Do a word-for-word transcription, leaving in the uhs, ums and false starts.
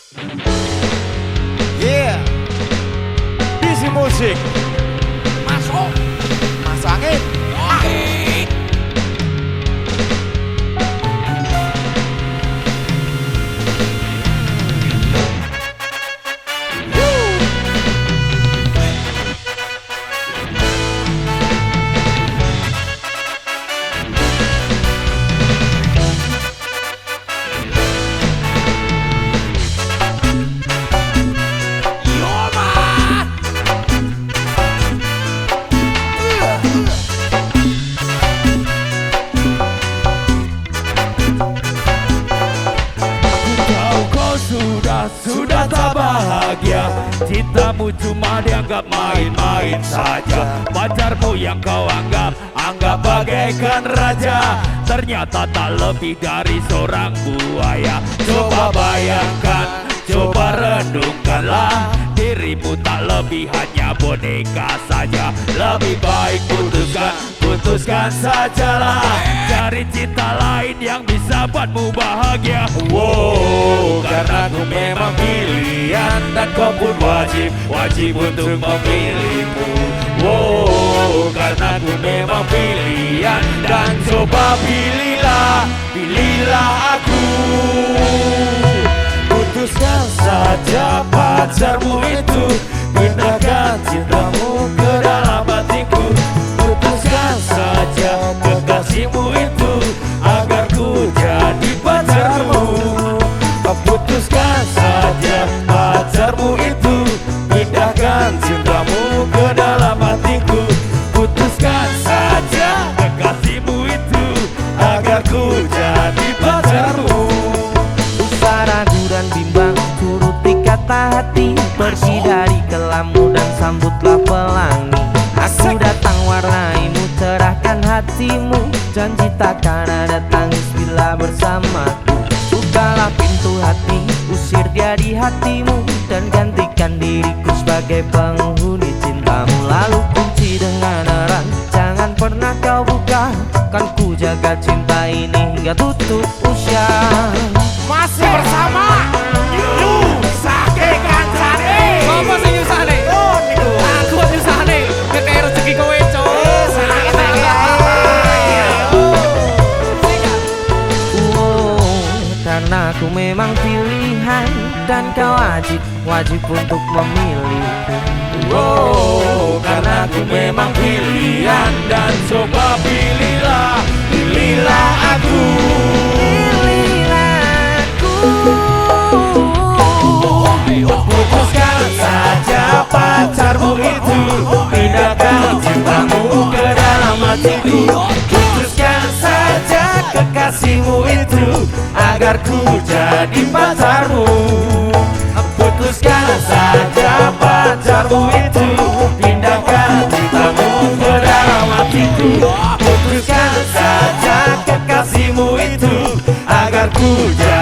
Yeah, Bisi Musik masuk, masuk angin. Sudah tak bahagia, cintamu cuma dianggap main-main saja. Pacarmu yang kau anggap, anggap bagaikan raja, ternyata tak lebih dari seorang buaya. Coba bayangkan, coba renungkanlah, dirimu tak lebih hanya boneka saja. Lebih baik putuskan, putuskan sajalah, cari cinta lain yang bisa buatmu bahagia. Wow, karena aku memang pilihan dan kau pun wajib, wajib untuk memilihmu. Wow, karena aku memang pilihan dan coba pilihlah, pilihlah aku. Putuskan saja pacarmu itu, pindahkan cintamu ke dalam hatiku. Putuskan saja kekasihmu itu, agar ku jadi pacarmu. Putuskan saja pacarmu itu, pindahkan cintamu ke dalam hatiku. Putuskan saja kekasihmu itu, agar ku jadi pacarmu. Usah ragu dan bimbang, turuti kata hati, pergi dari kelammu dan sambutlah pelangi. Aku datang warnaimu, cerahkan hatimu, janji takkan ada tangis bila bersamaku. Bukalah pintu hati, usir dia di hatimu, dan gantikan diriku sebagai penghuni cintamu. Lalu kunci dengan erat, jangan pernah kau buka, kan ku jaga cinta ini hingga tutup usia. Masih bersama Yu Sake Kancane. Apa sih nyusahne? Oh, niku. Aku nyusahne, ngekei rezeki kowe, Cok. Karena aku memang pilihan dan kau wajib, wajib untuk memilih. Oh, karena aku memang pilihan dan coba pilihlah, pilihlah aku. Pilihlah aku. Putuskan saja pacarmu itu, pindahkan cintamu ke dalam hatiku. Putuskan saja kekasihmu itu, agar ku jadi pacarmu. Putuskan saja pacarmu itu, pindahkan cintamu ke dalam hatiku. Putuskan saja kekasihmu itu, agar ku jadi